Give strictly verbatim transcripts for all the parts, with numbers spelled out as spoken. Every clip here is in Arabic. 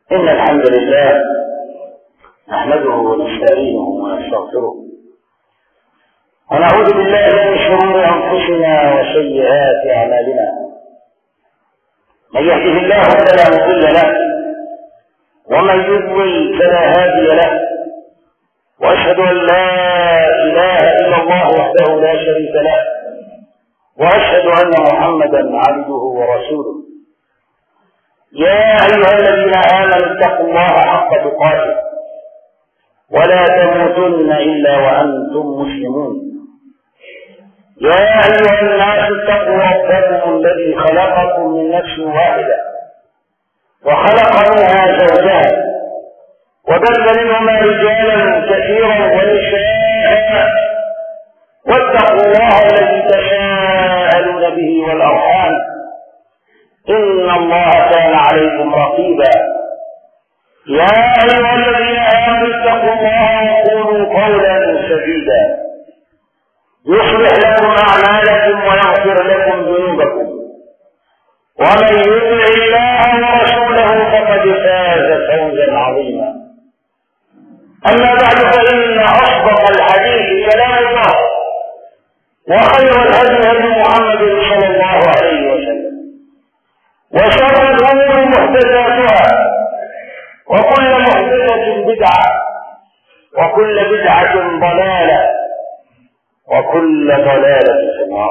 إن الحمد لله نحمده ونستعينه ونستغفره ونعوذ بالله من شرور أنفسنا وسيئات أعمالنا. من يهده الله فلا مضل له ومن يضلل فلا هادي له، وأشهد أن لا إله إلا الله وحده لا شريك له، وأشهد أن محمدا عبده ورسوله. يا أيها الذين آمنوا اتقوا الله حق تقاته ولا تموتن إلا وأنتم مسلمون. يا أيها الناس اتقوا ربكم الذي خلقكم من نفس واحدة وخلق منها زوجها وبث منهما رجالا كثيرا ونساء، واتقوا الله الذي تساءلون به والأرحام إن الله كان عليكم رقيبا. يا أيها الذين آمنوا اتقوا الله وقولوا قولا سديدا يصلح لكم أعمالكم ويغفر لكم ذنوبكم، ومن يطع الله ورسوله فقد فاز فوزا عظيما. أما بعد، فإن أصدق الحديث كلام الله، وخير الهدي هدي محمد صلى الله عليه وسلم، وشر الأمور محدثاتها، وكل محدثة بدعة، وكل بدعة ضلالة، وكل ضلالة في النار.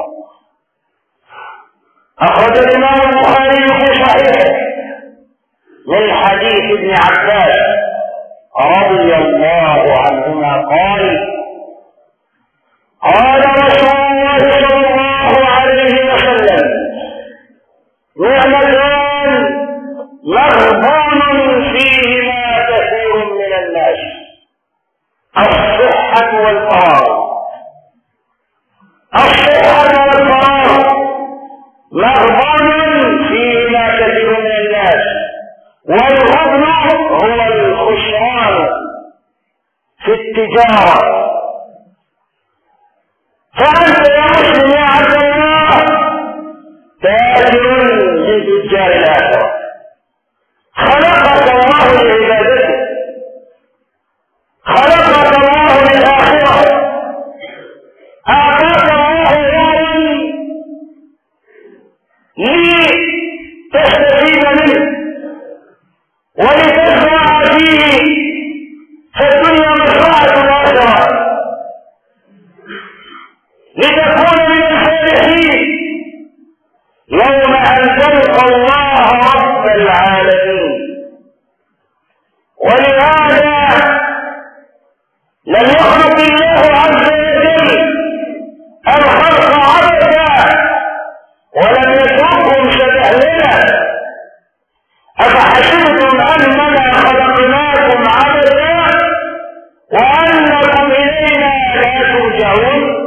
أخرج الإمام البخاري في صحيحه من حديث ابن عباس رضي الله عنهما قال: قال رسول الله صلى الله عليه وسلم: نعمتان مغبون فيهما كثير من الناس، الصحة والفراغ. الصحة والفراغ مغبون فيهما كثير من الناس، والغبن هو الخسران في التجارة. فأنت يا مسلم يا عبد الله تاجر من تجار الآخرة، خلقك الله لعبادته، خلقك الله للآخرة، أعطاك الله دارا لتستفيد منه ولتزرع فيه، فالدنيا مزرعة الآخرة، لتكون من الصالحين يوم أن تلقى الله رب العالمين. ولهذا لم يخلق الله عز وجل الخلق عبدا ولم يتركهم سدهلنا. أفحسبتم أننا خلقناكم عبدا وأنكم إلينا لا ترجعون؟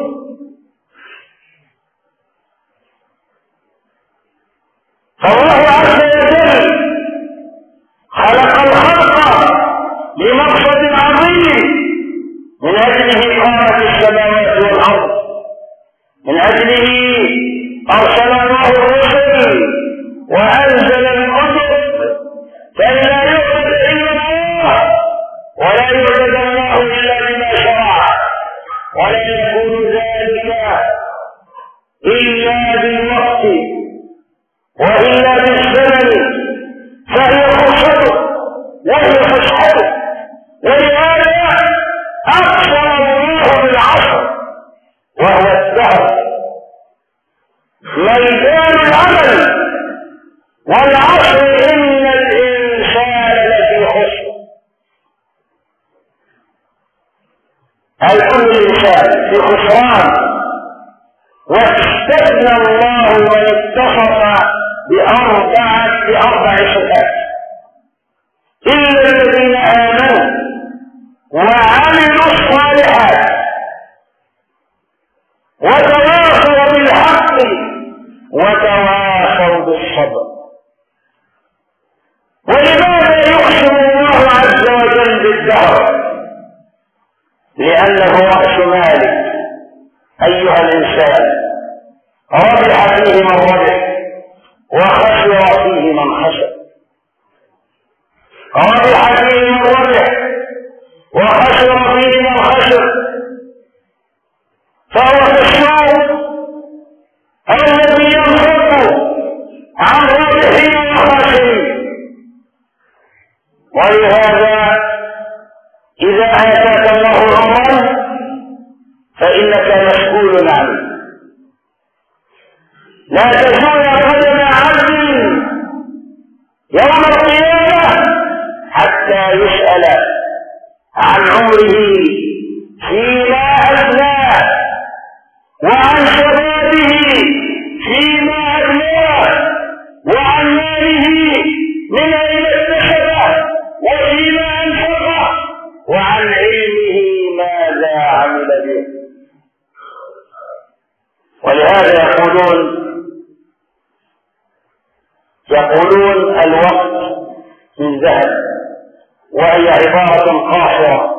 فالله عز وجل خلق الخلق لمقصد عظيم، من أجله قامت السماوات والأرض، من أجله أرسل الله الرسل وأنزل الكتب، كي لا يعبد إلا الله ولا يعبد الله إلا بما شرع، ولا يكون ذلك إلا بالوقت وإلا بالزمن، فهي فرصته وهي فسحته. ولهذا أقسم الله بالعصر وهو الدهر، ميدان العمل، والعصر إن الإنسان لفي خسر، أي كل الإنسان في خسران. واستثنى الله من اتصف بأربعة بأربع صفات: إلا الذين آمنوا وعملوا الصالحات وتواصوا بالحق وتواصوا بالصبر. ولماذا يقسم الله عز وجل بالدهر؟ لأنه رأس مالك أيها الإنسان، ربح فيه من ربح وخسر فيه من خسر. فهو كالشوك الذي ينفق عن رابحين وخاسرين. ولهذا إذا آتاك الله عمرا فإنك مسؤول عنه. لا تزول قدم عبد يوم القيامة حتى يسأل عن عمره فيما أفناه وعن شبابه فيما أفناه وعن ماله من أين اكتسبه وفيما أنفقه وعن علمه ماذا عمل به. ولهذا يقولون يقولون الوقت من ذهب، وهي عبارة قاصرة.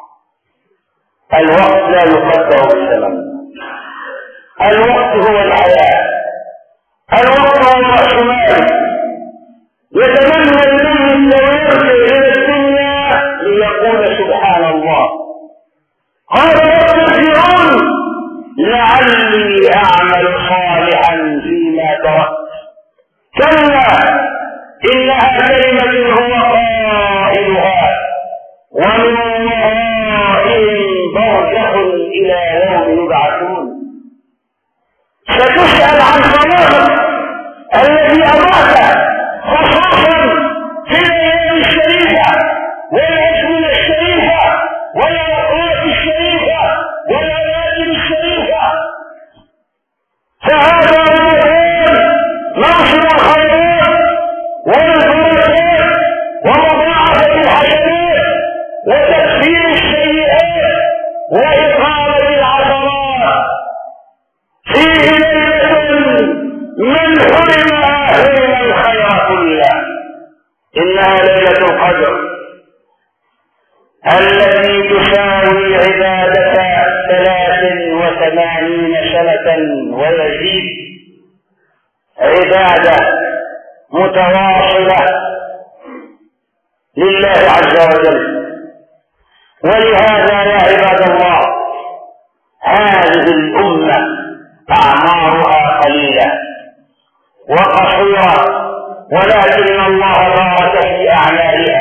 الوقت لا يقدر بالثمن. الوقت هو الحياة، الوقت هو رأس مال. يتمنى الميت لو يرجع إلى الدنيا ليقول سبحان الله، قال ارجعون لعلي أعمل صالحا فيما تركت. كلا إنها كلمة هو قائلها ومن ورائهم برزخ إلى يوم يبعثون. ستسأل عن صلاتك التي أضعت خصوصا في الأيام الشريفة والأزمنة الشريفة والأوقات الشريفة والأماكن الشريفة. فهذا المكان موسم الخيرات والبركات ومضاعفة الحسنات وتكفير السيئات وإقامة العثرات. فيه ليلة من حرمها حرم الخير كله. إنها ليلة القدر التي تساوي عبادة ثلاث وثمانين سنة ويزيد. عبادة متواصلة لله عز وجل. ولهذا يا عباد الله هذه الأمة أعمارها قليلة وقصيرة، ولكن الله بارك في أعمالها.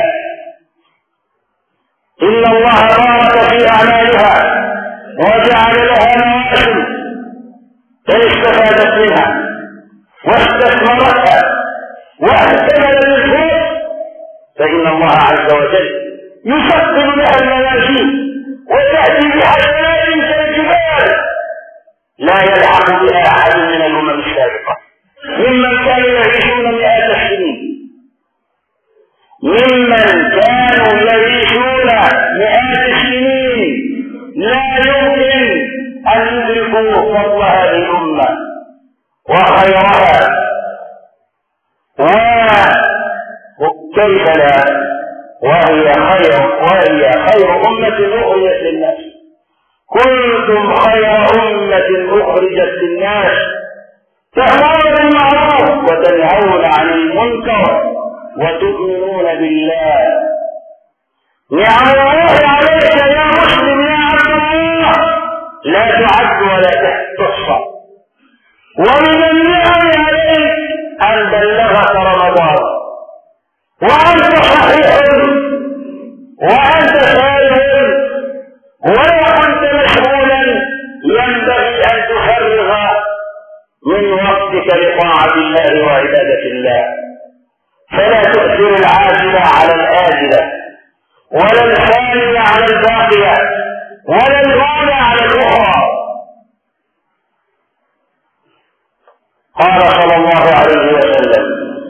إن الله بارك في أعمالها وجعل لها مواسم إن استفادت منها واستثمرتها واهتمت بالخير فإن الله عز وجل يسقل لها الموازين وتأتي بحسنات كالجبال لا يلحق بها أحد من الأمم السابقة ممن كانوا يعيشون مئات السنين ممن كانوا يعيشون مئات السنين لا يمكن أن يدركوا فضل هذه الأمة وخيرها. وكيف لا وهي خير وهي خير أمة أخرجت للناس. كنتم خير أمة أخرجت للناس تأمرون بالمعروف وتنهون عن المنكر وتؤمنون بالله. نعم الله عليك يا مسلم يا عبد الله لا تعد ولا تحصى. ومن النعم عليك أن بلغك رمضان وأنت صحيح وأنت سالم ولا كنت مشغولا. ينبغي أن تفرغ من وقتك لطاعة الله وعبادة الله. فلا تؤثر العاجلة على الآجلة ولا الفانية على الباقية ولا الأولى على الأخرى. قال صلى الله عليه وسلم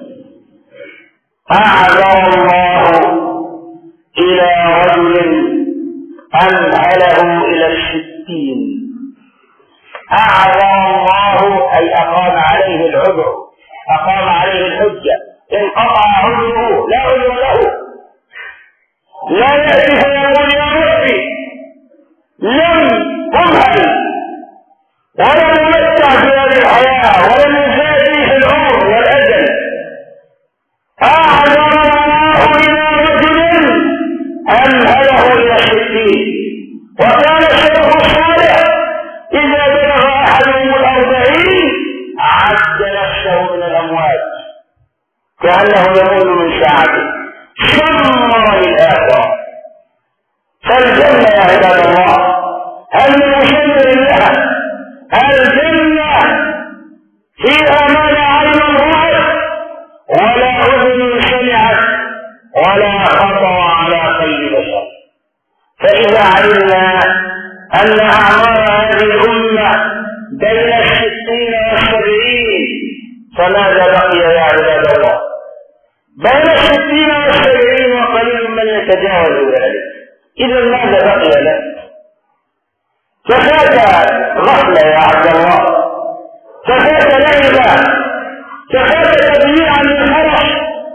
أعذر الله إلى رجل أمهله إلى الستين. أعذر الله أي أقام عليه العذر، أقام عليه الحجة، انقطع عذره لا عذر له. لا يأتي فيقول يا ربي لم أمهل ولم يمتع في هذه الحياة ولم يزادني في العمر والأجل. أعذر الله إلى رجل أمهله إلى الستين. وكان السلف الصالح إذا كأنه يمول من ساعته شمر للآخرة. فالجنة يا عباد الله هل من مشمر لها؟ الجنة فيها ما لا عين رأت ولا أذن سمعت ولا خطر على قلب بشر. فإذا علمنا أن أعمار هذه الأمة بين الستين والسبعين فماذا بقي يا عباد الله؟ بين الستين والسبعين وقليل من يتجاوز ذلك. إذا ماذا بقي له؟ كفاك غفلة يا عبد الله، كفاك لعبة، كفاك تضييعا للفرح،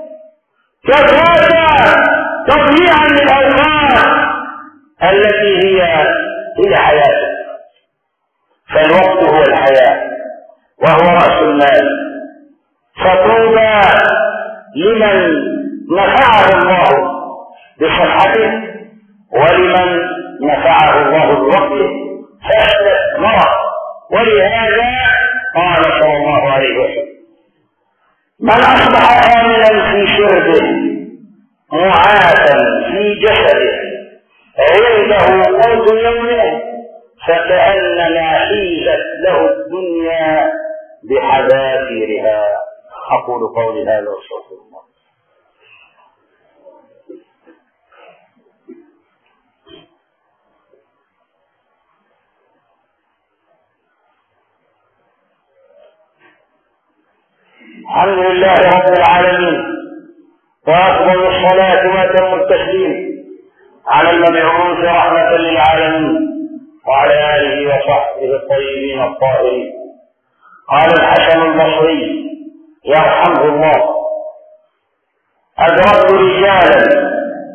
كفاك تضييعا للأوقات التي هي هي حياتك. فالوقت هو الحياة وهو رأس المال. فطوبى لمن نفعه الله بصحته ولمن نفعه الله بوقته فاستثمر. ولهذا قال صلى الله عليه وسلم: من أصبح آمنا في شربه معافا في جسده عنده قوت يومه فكأنما حيزت له الدنيا بحذافيرها. أقول قولي هذا واستغفر الله. الحمد لله رب العالمين، وأفضل الصلاة وأتم التسليم على المبعوث رحمة للعالمين وعلى آله وصحبه الطيبين الطاهرين. قال الحسن البصري يرحمه الله: أدركت رجالا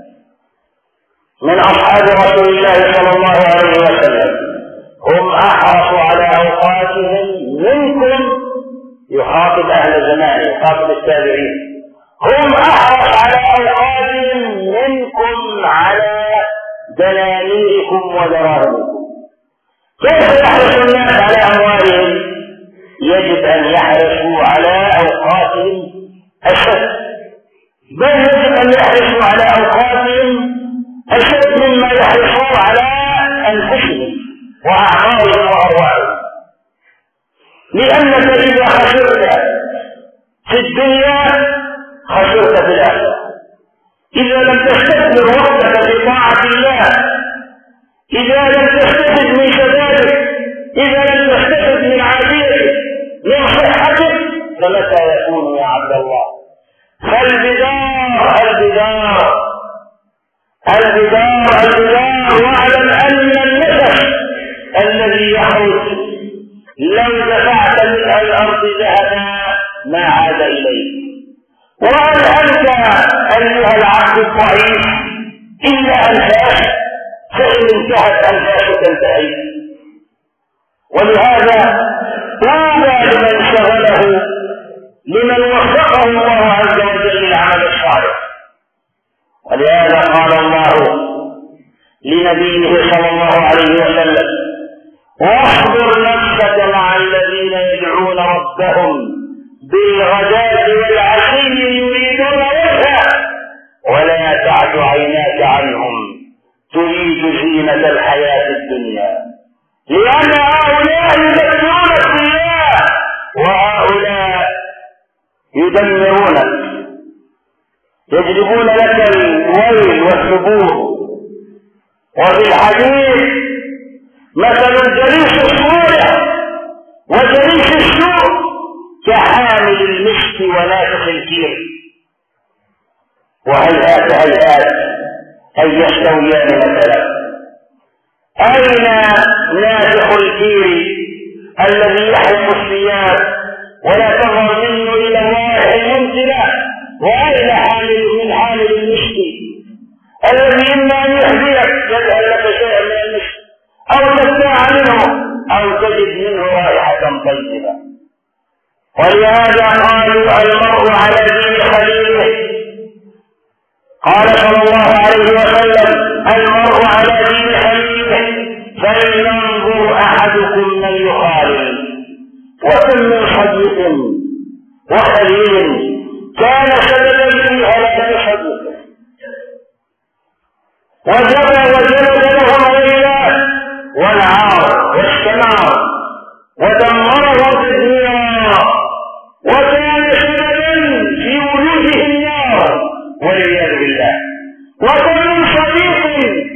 من أصحاب رسول الله صلى الله عليه وسلم هم أحرص على أوقاتهم منكم. يخاطب أهل زمانه، يخاطب التابعين: هم أحرص على أوقاتهم منكم على دنانيركم ودراهمكم. كيف يحرص الناس على أموالهم؟ يجب أن يحرصوا على أوقاتهم أشد، بل يجب أن يحرصوا على أوقاتهم أشد مما يحرصوا على أنفسهم وأعمارهم وأرواحهم. لأنك إذا خسرت في الدنيا خسرت في الآخرة. إذا لم تستثمر وقتك في طاعة الله، إذا لم تستفد من شبابك، إذا لم تستفد من عافيتك، من صحتك، فمتى يكون يا عبد الله؟ فالبدار البدار البدار البدار واعلم أن النفس الذي يخرج لو دفعت من الأرض ذهبا ما عاد إليك. وهل أنت أيها العبد الضعيف إلا أنفاس؟ فإن انتهت أنفاسك انتهيت. ولهذا طوبى لمن شغله، لمن وفقه الله عز وجل للعمل الصالح. ولهذا قال الله لنبيه صلى الله عليه وسلم: واصبر نفسك مع الذين يدعون ربهم بالغداة والعشي يريدون وجهه ولا تعد عيناك عنهم تريد زينة الحياة الدنيا، لأن هؤلاء يذكرون بالله وهؤلاء يدمرونك، يجلبون لك الويل والثبور. وفي الحديث: مثل الجليس الصالح وجليس السوء كحامل المسك ونافخ الكير. وهيهات هيهات أن يستويان مثلا. أين نافخ الكير الذي يحرق الثياب ولا تظهر منه إلى الروائح المنزلة؟ وأين حامل من حامل المسك الذي إما أن يحذيك يذهب لك شيئا من المسك أو تستاع منه أو تجد منه رائحة طيبة. ولهذا قالوا: المرء على دين خليله. قال صلى الله عليه وسلم: المرء على دين خليله فلينظر أحدكم من يخالل. وكم من صديق وخليل كان النار ودمرهم تدميرا وكان سببا في وجوده النار والعياذ بالله. وكان صديق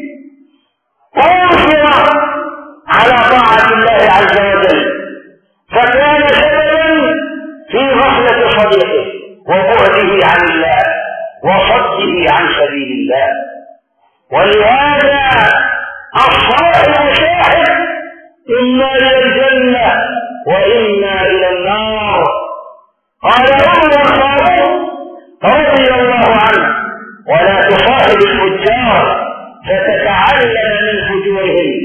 أوصر على طاعة الله عز وجل فكان سببا في غفلة صديقه وبعده عن الله وصده عن سبيل الله. ولهذا الصالح شاهد إما إلى الجنة وإما إلى النار. قال عمر الخالد رضي الله عنه: ولا تصاحب الفجار فتتعلم من فجورهم.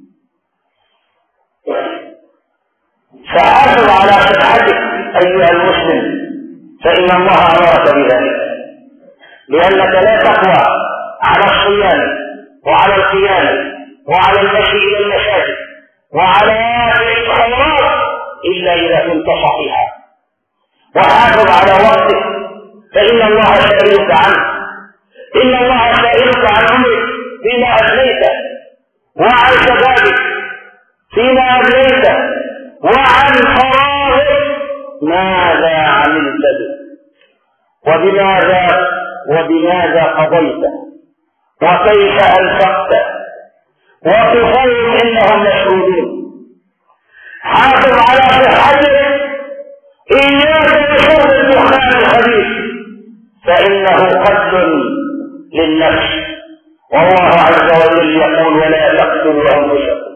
فحافظ على صحتك أيها المسلم فإن الله أمرك بذلك، لأنك لا تقوى على الصيام وعلى القيام وعلى المشي إلى المساجد وعلى الخيرات إلا إذا كنت صحيحا. وحافظ على وقتك فإن الله سائلك عنه، إن الله سائلك عن عمرك فيما أبليته وعن شبابك فيما أبليته وعن فراغك ماذا عملت به وبماذا وبماذا قضيت وكيف أنفقت وكفاية إنهم مشهودون. حافظ على صحتك، إياك بشرب الدخان الخبيث فإنه قتل للنفس، والله عز وجل يقول: ولا تقتلوا أنفسكم.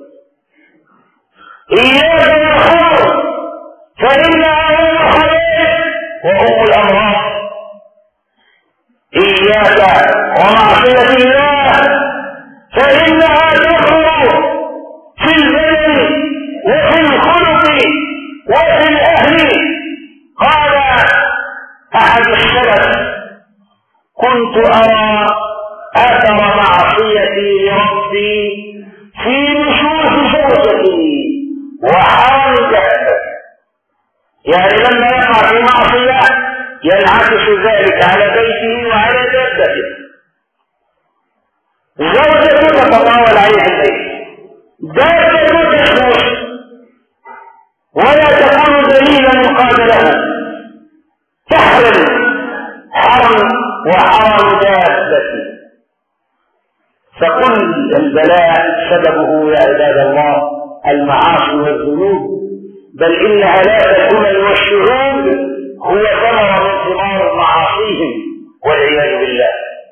إياك بالخمر فإنها أم الخبائث وأم الأمراض. إياك ومعصية الله فإنها تخرج في البدن وفي الخلق وفي الأهل. قال أحد السلف: كنت أرى أثر معصيتي لربي في نشوز زوجتي وحرم جسدي. يعني لما يقع في معصية ينعكس ذلك على بيته وعلى جسده. زوجته تتطاول عليه البيت، جسده تشوش ولا تكون دليلا مقابله، تحرم حرم وحرم جسده. فكل البلاء سببه يا عباد الله المعاصي والذنوب، بل إنها لا تكون والشهود هو ثمرة من ثمار معاصيهم والعياذ بالله.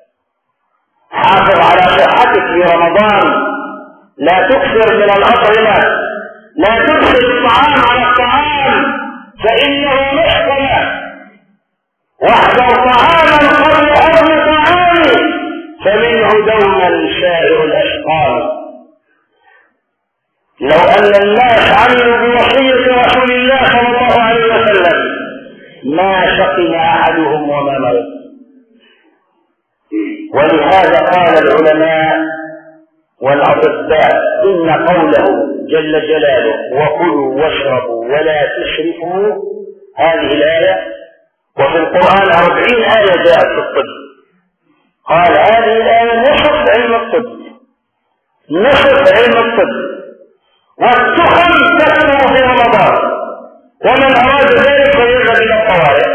حافظ على صحتك في رمضان، لا تكثر من الأطعمة، لا تكثر الطعام على الطعام فإنه محكمة. واحذر طعاما قبل أكل طعام فمنه دوما سائر الأشقام. لو أن الناس عملوا بوصية رسول الله صلى الله عليه وسلم ما شقي أحدهم وما مرض. ولهذا قال العلماء والأطباء إن قوله جل جلاله: وكلوا واشربوا ولا تسرفوا، هذه الآية وفي القرآن أربعين آية جاءت في الطب. قال هذه الآية نصف علم الطب، نصف علم الطب. والتخم تكثر في رمضان، ومن أراد ذلك فيذهب إلى الطوارئ.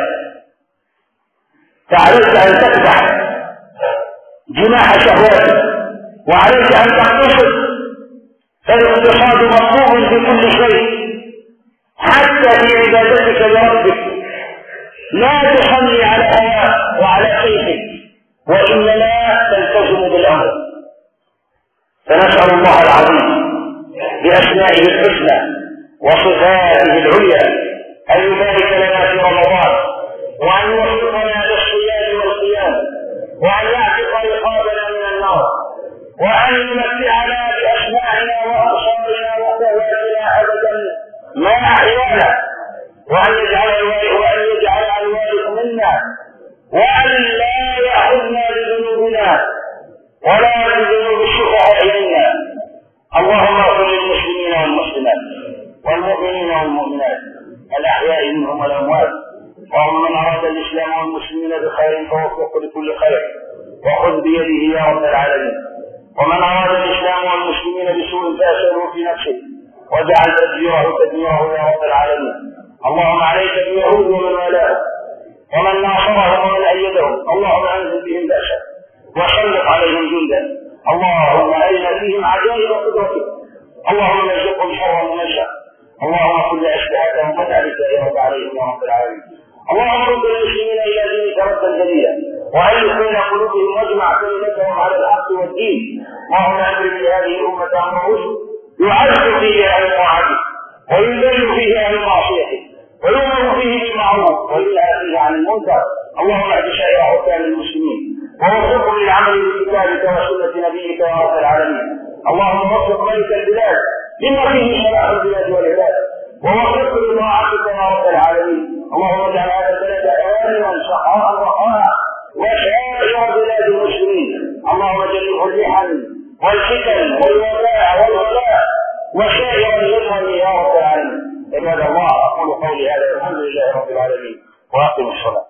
تعرف أن تفتح جماح شهواتك وعليك أن تقتصد، فالاقتصاد مطلوب في كل شيء حتى في عبادتك لربك. لا تصلي على هواك وعلى كيفك، وإنما تلتزم بالأمر. فنسأل الله العظيم بأسمائه الحسنى وصفاته العليا أن يبارك لنا في رمضان، وأن يوفقنا للصيام والقيام، وأن يعتق رقابنا من النار، وأن يمتعنا بأسماعنا وأبصارنا وقواتنا أبدا ما أحيانا، وأن يجعل وأن يجعل الوارث منا، وأن لا يحرمنا بذنوبنا ولا بذنوب الشفعاء منا. اللهم اغفر للمسلمين والمسلمات والمؤمنين والمؤمنات الأحياء منهم والأموات، وهم من أراد الإسلام والمسلمين بخير فوفقه لكل خير وخذ بيده يا رب العالمين، ومن أراد الإسلام والمسلمين بسوء فأسأله في نفسه واجعل تدبيره تدميره يا رب العالمين. اللهم عليك باليهود ومن والاهم ومن ناصرهم ومن ايدهم، اللهم انزل بهم بأسا وسلط عليهم جندا، اللهم ارنا فيهم عجائب قدرتك، اللهم ارزقهم شر منشا، اللهم كل اشباههم فتعبك يا رب عليهم يا رب العالمين. اللهم رد المسلمين الى دينك ردا جديدا والف بين قلوبهم واجمع كلمتهم على الحق والدين. اللهم اجعل في هذه الامه امر رشد يعز فيه اهل طاعتك ويذل فيه اهل معصيتك ويؤمر فيه بالمعروف وينهى فيه عن المنكر. اللهم اهد سائر حكام المسلمين ووفقهم للعمل بكتابك وسنه نبيك يا رب العالمين. اللهم وفق ملك البلاد لما فيه صلاح البلاد والعباد ووفقه لطاعتك يا رب العالمين. اللهم اجعل هذا البلد امنا سخاء رخاء وسائر بلاد المسلمين. اللهم جنبه اللحن والفتن والوباء والولاء وسائر الامم يا رب العالمين. عباد الله، اقول قولي هذا الحمد لله رب العالمين واقم الصلاه.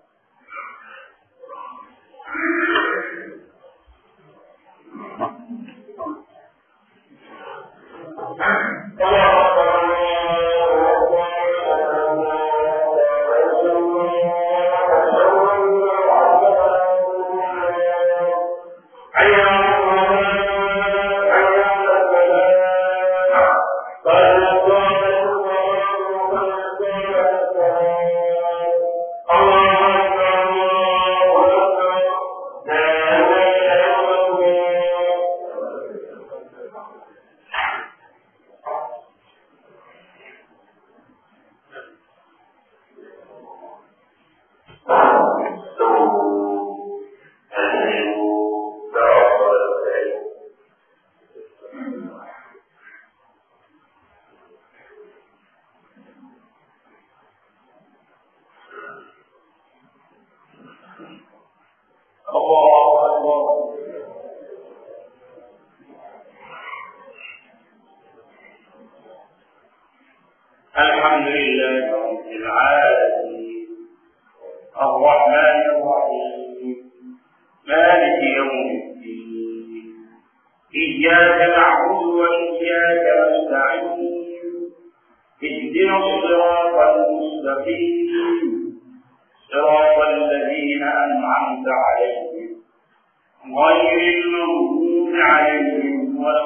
الحمد لله رب العالمين الرحمن الرحيم مالك يوم الدين إياك نعبد وإياك نستعين اهدنا الصراط المستقيم صراط الذين أنعمت عليهم غير المغضوب عليهم ولا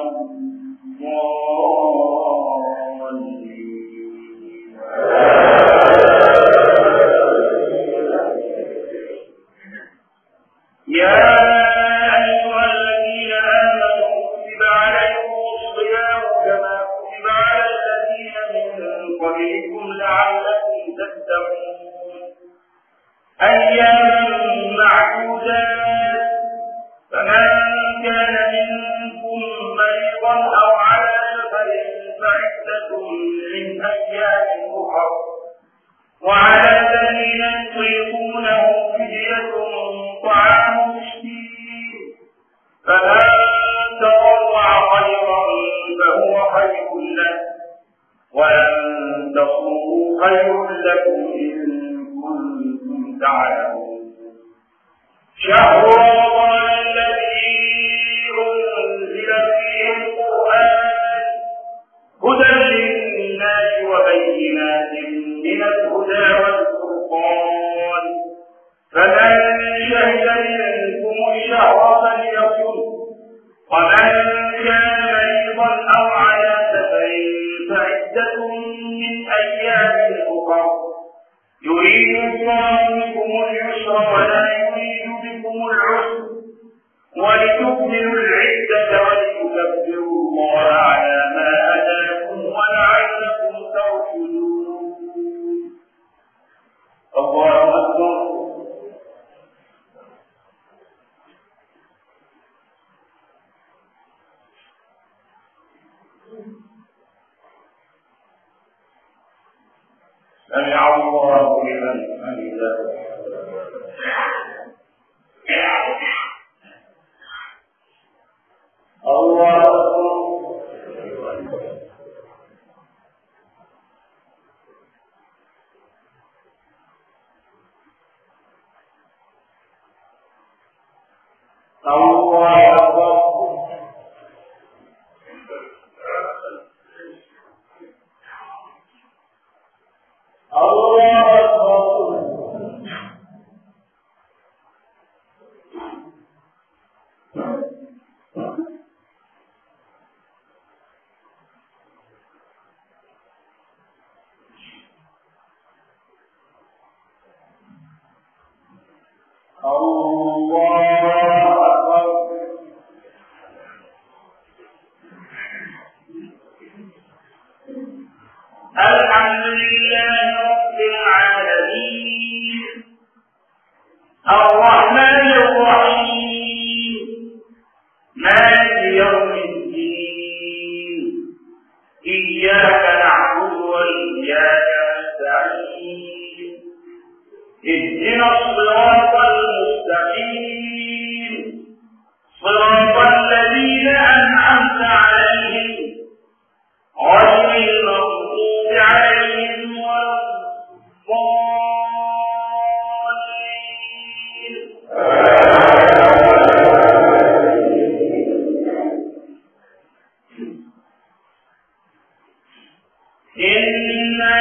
الضالين. يا أيها الذين آمنوا كتب عليكم الصيام كما كتب على الذين من قبلكم لعلكم تتقون أياما معدودات فمن كان منكم مريضا أو على سفر فعدة من أيام أخر وعلى الذين يطيقونه فدية طعام مسكين فمن تطوع خيرا فهو خير له وأن تصوموا خير لكم إن كنتم تعلمون. شهر رمضان الذي أنزل فيه القرآن هدى للناس وبينات من الهدى والفرقان فمن شهد منكم الشهر فليصم ومن كان مريضا أو على سفر فعدة من أيام أخر يريد الله بكم اليسر ولا يريد بكم العسر ولتكملوا العدة ولتكبروا الله على ما هداكم ولعلكم ترشدون. الله أكبر. سمع الله لمن حمده. الله أكبر. الله أكبر. الله أكبر. الحمد لله رب العالمين الرحمن الرحيم مالك يوم الدين إياك نعبد وإياك نستعين اهدنا الصراط المستقيم صراط الذين أنعمت عليهم غير المغضوب عليهم ولا الضالين. إنا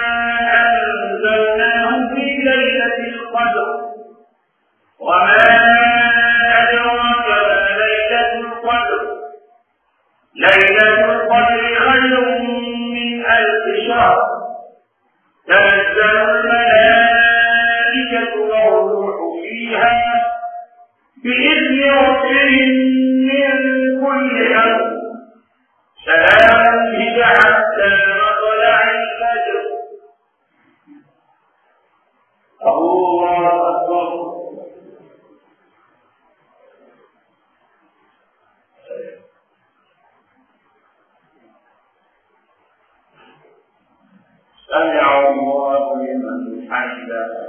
أنزلناه في ليلة القدر وما أدراك ما ليلة القدر ليلة القدر خير من ألف شهر تنزل الملائكة والروح فيها بإذن ربهم من كل أمر سلام هي حتى مطلع الفجر. الله أكبر. سمع الله لمن حمده.